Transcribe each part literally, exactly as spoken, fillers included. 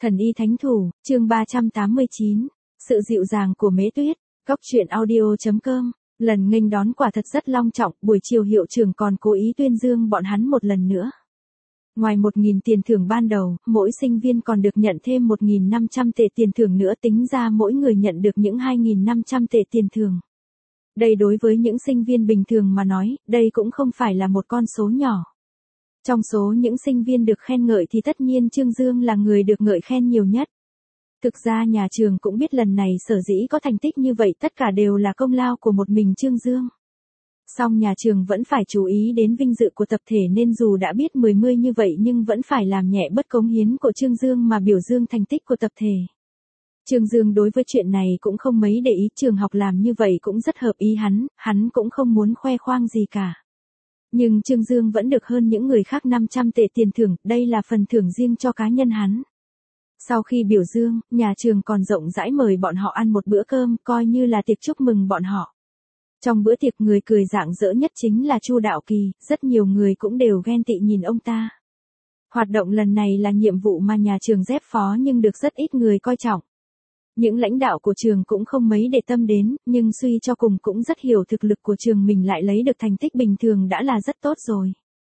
Thần y thánh thủ, chương ba trăm tám mươi chín. Sự dịu dàng của Mễ Tuyết. Góc truyện audio chấm com. Lần nghênh đón quả thật rất long trọng, buổi chiều hiệu trưởng còn cố ý tuyên dương bọn hắn một lần nữa. Ngoài một nghìn tiền thưởng ban đầu, mỗi sinh viên còn được nhận thêm một nghìn năm trăm tệ tiền thưởng nữa, tính ra mỗi người nhận được những hai nghìn năm trăm tệ tiền thưởng. Đây đối với những sinh viên bình thường mà nói, đây cũng không phải là một con số nhỏ. Trong số những sinh viên được khen ngợi thì tất nhiên Trương Dương là người được ngợi khen nhiều nhất. Thực ra nhà trường cũng biết lần này sở dĩ có thành tích như vậy tất cả đều là công lao của một mình Trương Dương. Song nhà trường vẫn phải chú ý đến vinh dự của tập thể nên dù đã biết mười mươi như vậy nhưng vẫn phải làm nhẹ bớt cống hiến của Trương Dương mà biểu dương thành tích của tập thể. Trương Dương đối với chuyện này cũng không mấy để ý, trường học làm như vậy cũng rất hợp ý hắn, hắn cũng không muốn khoe khoang gì cả. Nhưng Trương Dương vẫn được hơn những người khác năm trăm tệ tiền thưởng, đây là phần thưởng riêng cho cá nhân hắn. Sau khi biểu dương, nhà trường còn rộng rãi mời bọn họ ăn một bữa cơm, coi như là tiệc chúc mừng bọn họ. Trong bữa tiệc người cười rạng rỡ nhất chính là Chu Đạo Kỳ, rất nhiều người cũng đều ghen tị nhìn ông ta. Hoạt động lần này là nhiệm vụ mà nhà trường dép phó nhưng được rất ít người coi trọng. Những lãnh đạo của trường cũng không mấy để tâm đến, nhưng suy cho cùng cũng rất hiểu thực lực của trường mình, lại lấy được thành tích bình thường đã là rất tốt rồi.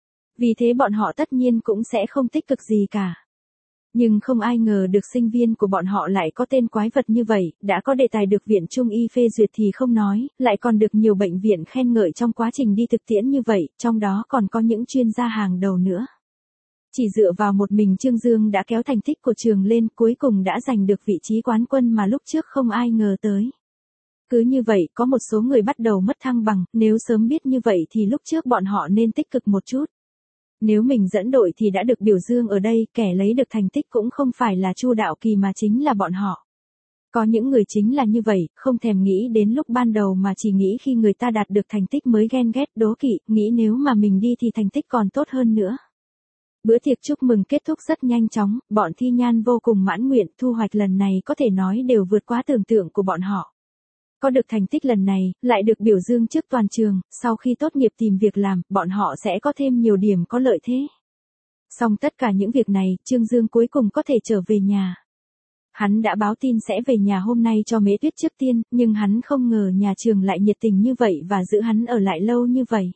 Vì thế bọn họ tất nhiên cũng sẽ không tích cực gì cả. Nhưng không ai ngờ được sinh viên của bọn họ lại có tên quái vật như vậy, đã có đề tài được Viện Trung y phê duyệt thì không nói, lại còn được nhiều bệnh viện khen ngợi trong quá trình đi thực tiễn như vậy, trong đó còn có những chuyên gia hàng đầu nữa. Chỉ dựa vào một mình Trương Dương đã kéo thành tích của trường lên, cuối cùng đã giành được vị trí quán quân mà lúc trước không ai ngờ tới. Cứ như vậy, có một số người bắt đầu mất thăng bằng, nếu sớm biết như vậy thì lúc trước bọn họ nên tích cực một chút. Nếu mình dẫn đội thì đã được biểu dương ở đây, kẻ lấy được thành tích cũng không phải là Chu Đạo Kỳ mà chính là bọn họ. Có những người chính là như vậy, không thèm nghĩ đến lúc ban đầu mà chỉ nghĩ khi người ta đạt được thành tích mới ghen ghét đố kỵ, nghĩ nếu mà mình đi thì thành tích còn tốt hơn nữa. Bữa tiệc chúc mừng kết thúc rất nhanh chóng, bọn Thi Nhan vô cùng mãn nguyện, thu hoạch lần này có thể nói đều vượt quá tưởng tượng của bọn họ. Có được thành tích lần này, lại được biểu dương trước toàn trường, sau khi tốt nghiệp tìm việc làm, bọn họ sẽ có thêm nhiều điểm có lợi thế. Xong tất cả những việc này, Trương Dương cuối cùng có thể trở về nhà. Hắn đã báo tin sẽ về nhà hôm nay cho Mễ Tuyết trước tiên, nhưng hắn không ngờ nhà trường lại nhiệt tình như vậy và giữ hắn ở lại lâu như vậy.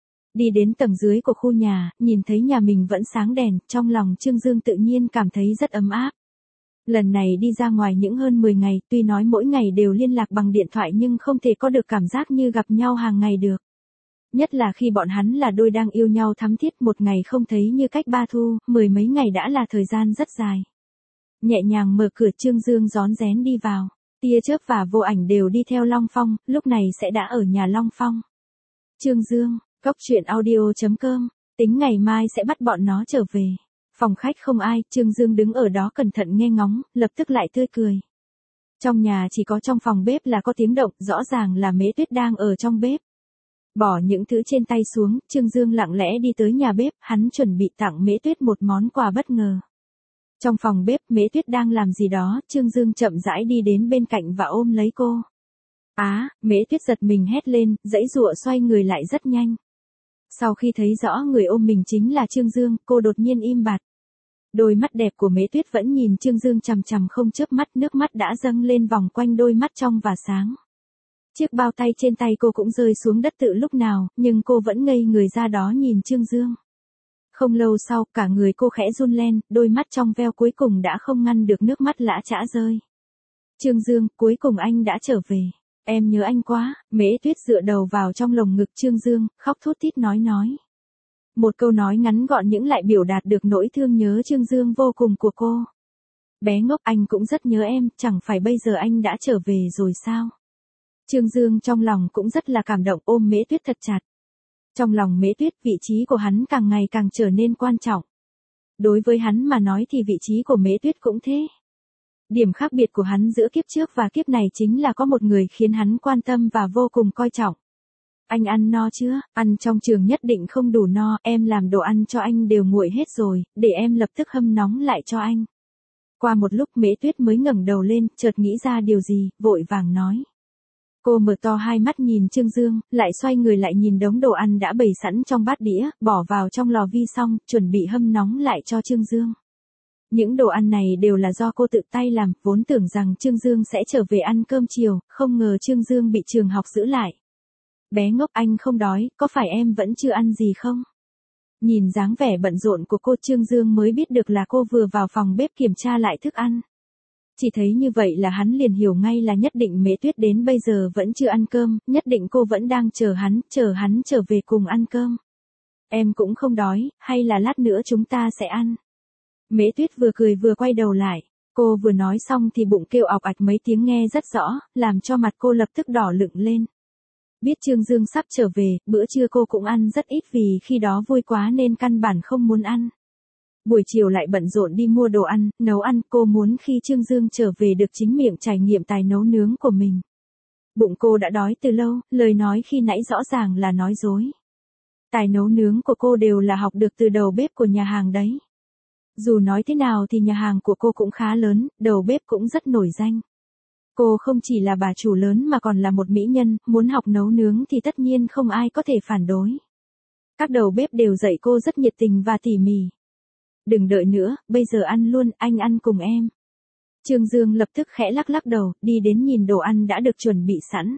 Đi đến tầng dưới của khu nhà, nhìn thấy nhà mình vẫn sáng đèn, trong lòng Trương Dương tự nhiên cảm thấy rất ấm áp. Lần này đi ra ngoài những hơn mười ngày, tuy nói mỗi ngày đều liên lạc bằng điện thoại nhưng không thể có được cảm giác như gặp nhau hàng ngày được. Nhất là khi bọn hắn là đôi đang yêu nhau thắm thiết, một ngày không thấy như cách ba thu, mười mấy ngày đã là thời gian rất dài. Nhẹ nhàng mở cửa, Trương Dương rón rén đi vào. Tia chớp và Vô Ảnh đều đi theo Long Phong, lúc này sẽ đã ở nhà Long Phong. Trương Dương, góc truyện audio chấm com, tính ngày mai sẽ bắt bọn nó trở về. Phòng khách không ai, Trương Dương đứng ở đó cẩn thận nghe ngóng, lập tức lại tươi cười. Trong nhà chỉ có trong phòng bếp là có tiếng động, rõ ràng là Mễ Tuyết đang ở trong bếp. Bỏ những thứ trên tay xuống, Trương Dương lặng lẽ đi tới nhà bếp, hắn chuẩn bị tặng Mễ Tuyết một món quà bất ngờ. Trong phòng bếp, Mễ Tuyết đang làm gì đó, Trương Dương chậm rãi đi đến bên cạnh và ôm lấy cô. Á, Mễ Tuyết giật mình hét lên, giãy giụa xoay người lại rất nhanh. Sau khi thấy rõ người ôm mình chính là Trương Dương, cô đột nhiên im bặt. Đôi mắt đẹp của Mễ Tuyết vẫn nhìn Trương Dương chằm chằm không chớp mắt, nước mắt đã dâng lên vòng quanh đôi mắt trong và sáng. Chiếc bao tay trên tay cô cũng rơi xuống đất tự lúc nào, nhưng cô vẫn ngây người ra đó nhìn Trương Dương. Không lâu sau, cả người cô khẽ run lên, đôi mắt trong veo cuối cùng đã không ngăn được nước mắt lã chã rơi. Trương Dương, cuối cùng anh đã trở về. Em nhớ anh quá. Mễ Tuyết dựa đầu vào trong lồng ngực Trương Dương, khóc thút thít nói nói. Một câu nói ngắn gọn nhưng lại biểu đạt được nỗi thương nhớ Trương Dương vô cùng của cô. Bé ngốc, anh cũng rất nhớ em, chẳng phải bây giờ anh đã trở về rồi sao? Trương Dương trong lòng cũng rất là cảm động, ôm Mễ Tuyết thật chặt. Trong lòng Mễ Tuyết, vị trí của hắn càng ngày càng trở nên quan trọng. Đối với hắn mà nói thì vị trí của Mễ Tuyết cũng thế. Điểm khác biệt của hắn giữa kiếp trước và kiếp này chính là có một người khiến hắn quan tâm và vô cùng coi trọng. Anh ăn no chưa? Ăn trong trường nhất định không đủ no, em làm đồ ăn cho anh đều nguội hết rồi, để em lập tức hâm nóng lại cho anh. Qua một lúc Mễ Tuyết mới ngẩng đầu lên, chợt nghĩ ra điều gì, vội vàng nói. Cô mở to hai mắt nhìn Trương Dương, lại xoay người lại nhìn đống đồ ăn đã bày sẵn trong bát đĩa, bỏ vào trong lò vi xong, chuẩn bị hâm nóng lại cho Trương Dương. Những đồ ăn này đều là do cô tự tay làm, vốn tưởng rằng Trương Dương sẽ trở về ăn cơm chiều, không ngờ Trương Dương bị trường học giữ lại. Bé ngốc, anh không đói, có phải em vẫn chưa ăn gì không? Nhìn dáng vẻ bận rộn của cô, Trương Dương mới biết được là cô vừa vào phòng bếp kiểm tra lại thức ăn. Chỉ thấy như vậy là hắn liền hiểu ngay là nhất định Mễ Tuyết đến bây giờ vẫn chưa ăn cơm, nhất định cô vẫn đang chờ hắn, chờ hắn trở về cùng ăn cơm. Em cũng không đói, hay là lát nữa chúng ta sẽ ăn. Mễ Tuyết vừa cười vừa quay đầu lại, cô vừa nói xong thì bụng kêu ọc ạch mấy tiếng nghe rất rõ, làm cho mặt cô lập tức đỏ lựng lên. Biết Trương Dương sắp trở về, bữa trưa cô cũng ăn rất ít vì khi đó vui quá nên căn bản không muốn ăn. Buổi chiều lại bận rộn đi mua đồ ăn, nấu ăn, cô muốn khi Trương Dương trở về được chính miệng trải nghiệm tài nấu nướng của mình. Bụng cô đã đói từ lâu, lời nói khi nãy rõ ràng là nói dối. Tài nấu nướng của cô đều là học được từ đầu bếp của nhà hàng đấy. Dù nói thế nào thì nhà hàng của cô cũng khá lớn, đầu bếp cũng rất nổi danh. Cô không chỉ là bà chủ lớn mà còn là một mỹ nhân, muốn học nấu nướng thì tất nhiên không ai có thể phản đối. Các đầu bếp đều dạy cô rất nhiệt tình và tỉ mỉ. Đừng đợi nữa, bây giờ ăn luôn, anh ăn cùng em. Trương Dương lập tức khẽ lắc lắc đầu, đi đến nhìn đồ ăn đã được chuẩn bị sẵn.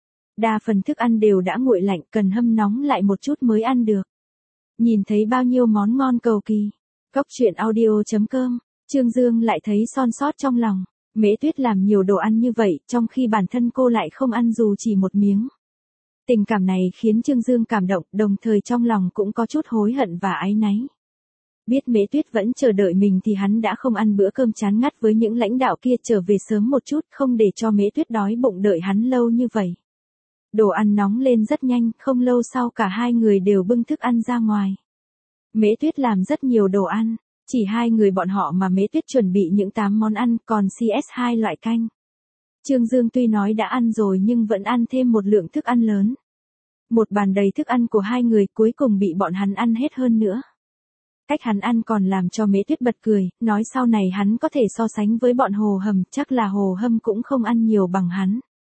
Đa phần thức ăn đều đã nguội lạnh, cần hâm nóng lại một chút mới ăn được. Nhìn thấy bao nhiêu món ngon cầu kỳ. Cóc truyện audio chấm com, Trương Dương lại thấy son sót trong lòng. Mễ Tuyết làm nhiều đồ ăn như vậy, trong khi bản thân cô lại không ăn dù chỉ một miếng. Tình cảm này khiến Trương Dương cảm động, đồng thời trong lòng cũng có chút hối hận và áy náy. Biết Mễ Tuyết vẫn chờ đợi mình thì hắn đã không ăn bữa cơm chán ngắt với những lãnh đạo kia, trở về sớm một chút, không để cho Mễ Tuyết đói bụng đợi hắn lâu như vậy. Đồ ăn nóng lên rất nhanh, không lâu sau cả hai người đều bưng thức ăn ra ngoài. Mễ Tuyết làm rất nhiều đồ ăn, chỉ hai người bọn họ mà Mễ Tuyết chuẩn bị những tám món ăn, còn xê ét hai loại canh. Trương Dương tuy nói đã ăn rồi nhưng vẫn ăn thêm một lượng thức ăn lớn. Một bàn đầy thức ăn của hai người cuối cùng bị bọn hắn ăn hết hơn nữa. Cách hắn ăn còn làm cho Mễ Tuyết bật cười, nói sau này hắn có thể so sánh với bọn Hồ Hầm, chắc là Hồ Hâm cũng không ăn nhiều bằng hắn.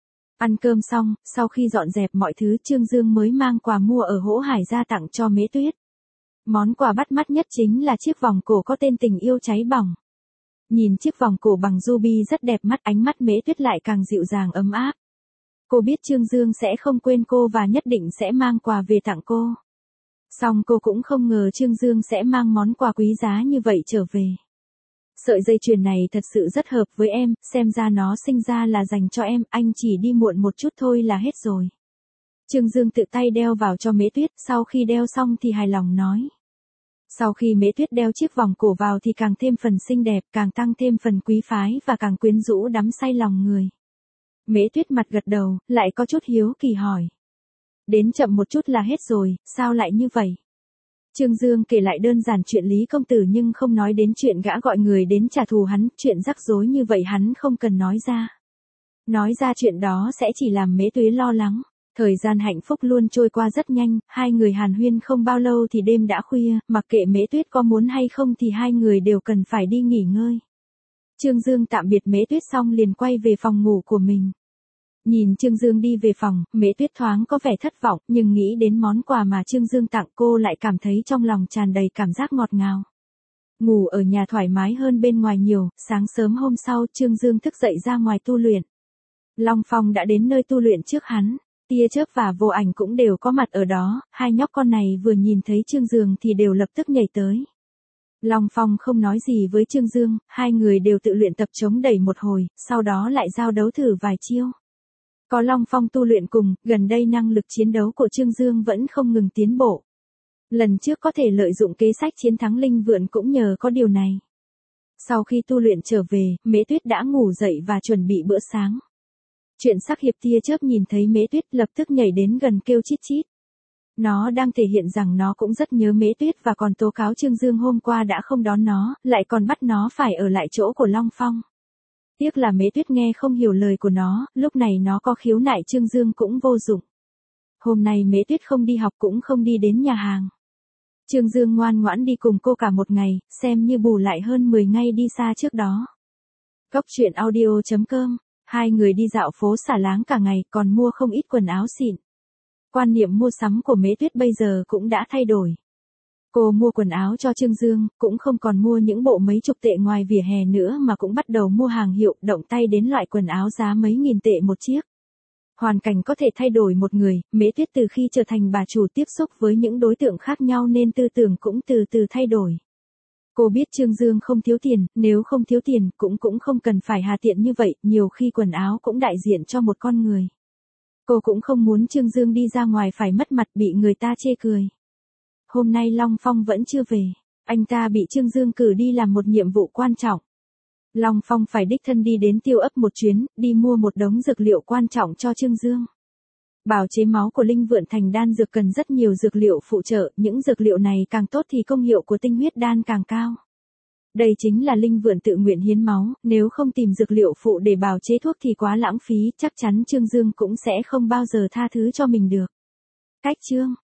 Ăn cơm xong, sau khi dọn dẹp mọi thứ, Trương Dương mới mang quà mua ở Hỗ Hải ra tặng cho Mễ Tuyết. Món quà bắt mắt nhất chính là chiếc vòng cổ có tên Tình Yêu Cháy Bỏng. Nhìn chiếc vòng cổ bằng ruby rất đẹp mắt, ánh mắt Mễ Tuyết lại càng dịu dàng ấm áp. Cô biết Trương Dương sẽ không quên cô và nhất định sẽ mang quà về tặng cô. Song cô cũng không ngờ Trương Dương sẽ mang món quà quý giá như vậy trở về. Sợi dây chuyền này thật sự rất hợp với em, xem ra nó sinh ra là dành cho em, anh chỉ đi muộn một chút thôi là hết rồi. Trương Dương tự tay đeo vào cho Mễ Tuyết, sau khi đeo xong thì hài lòng nói. Sau khi Mễ Tuyết đeo chiếc vòng cổ vào thì càng thêm phần xinh đẹp, càng tăng thêm phần quý phái và càng quyến rũ đắm say lòng người. Mễ Tuyết mặt gật đầu, lại có chút hiếu kỳ hỏi. Đến chậm một chút là hết rồi, sao lại như vậy? Trương Dương kể lại đơn giản chuyện Lý công tử nhưng không nói đến chuyện gã gọi người đến trả thù hắn, chuyện rắc rối như vậy hắn không cần nói ra. Nói ra chuyện đó sẽ chỉ làm Mễ Tuyết lo lắng. Thời gian hạnh phúc luôn trôi qua rất nhanh, hai người hàn huyên không bao lâu thì đêm đã khuya, mặc kệ Mễ Tuyết có muốn hay không thì hai người đều cần phải đi nghỉ ngơi. Trương Dương tạm biệt Mễ Tuyết xong liền quay về phòng ngủ của mình. Nhìn Trương Dương đi về phòng, Mễ Tuyết thoáng có vẻ thất vọng, nhưng nghĩ đến món quà mà Trương Dương tặng cô lại cảm thấy trong lòng tràn đầy cảm giác ngọt ngào. Ngủ ở nhà thoải mái hơn bên ngoài nhiều, sáng sớm hôm sau Trương Dương thức dậy ra ngoài tu luyện. Long Phong đã đến nơi tu luyện trước hắn. Tia Chớp và Vô Ảnh cũng đều có mặt ở đó, hai nhóc con này vừa nhìn thấy Trương Dương thì đều lập tức nhảy tới. Long Phong không nói gì với Trương Dương, hai người đều tự luyện tập chống đẩy một hồi, sau đó lại giao đấu thử vài chiêu. Có Long Phong tu luyện cùng, gần đây năng lực chiến đấu của Trương Dương vẫn không ngừng tiến bộ. Lần trước có thể lợi dụng kế sách chiến thắng Linh Vượn cũng nhờ có điều này. Sau khi tu luyện trở về, Mễ Tuyết đã ngủ dậy và chuẩn bị bữa sáng. Chuyện sắc hiệp Tia Chớp nhìn thấy Mễ Tuyết lập tức nhảy đến gần kêu chít chít. Nó đang thể hiện rằng nó cũng rất nhớ Mễ Tuyết và còn tố cáo Trương Dương hôm qua đã không đón nó, lại còn bắt nó phải ở lại chỗ của Long Phong. Tiếc là Mễ Tuyết nghe không hiểu lời của nó, lúc này nó có khiếu nại Trương Dương cũng vô dụng. Hôm nay Mễ Tuyết không đi học cũng không đi đến nhà hàng. Trương Dương ngoan ngoãn đi cùng cô cả một ngày, xem như bù lại hơn mười ngày đi xa trước đó. Cóc truyện audio chấm com. Hai người đi dạo phố xả láng cả ngày, còn mua không ít quần áo xịn. Quan niệm mua sắm của Mễ Tuyết bây giờ cũng đã thay đổi. Cô mua quần áo cho Trương Dương, cũng không còn mua những bộ mấy chục tệ ngoài vỉa hè nữa mà cũng bắt đầu mua hàng hiệu, động tay đến loại quần áo giá mấy nghìn tệ một chiếc. Hoàn cảnh có thể thay đổi một người, Mễ Tuyết từ khi trở thành bà chủ tiếp xúc với những đối tượng khác nhau nên tư tưởng cũng từ từ thay đổi. Cô biết Trương Dương không thiếu tiền, nếu không thiếu tiền cũng cũng không cần phải hà tiện như vậy, nhiều khi quần áo cũng đại diện cho một con người. Cô cũng không muốn Trương Dương đi ra ngoài phải mất mặt bị người ta chê cười. Hôm nay Long Phong vẫn chưa về, anh ta bị Trương Dương cử đi làm một nhiệm vụ quan trọng. Long Phong phải đích thân đi đến Tiêu Ấp một chuyến, đi mua một đống dược liệu quan trọng cho Trương Dương. Bào chế máu của linh vượn thành đan dược cần rất nhiều dược liệu phụ trợ, những dược liệu này càng tốt thì công hiệu của tinh huyết đan càng cao. Đây chính là linh vượn tự nguyện hiến máu, nếu không tìm dược liệu phụ để bào chế thuốc thì quá lãng phí, chắc chắn Trương Dương cũng sẽ không bao giờ tha thứ cho mình được. Cách chương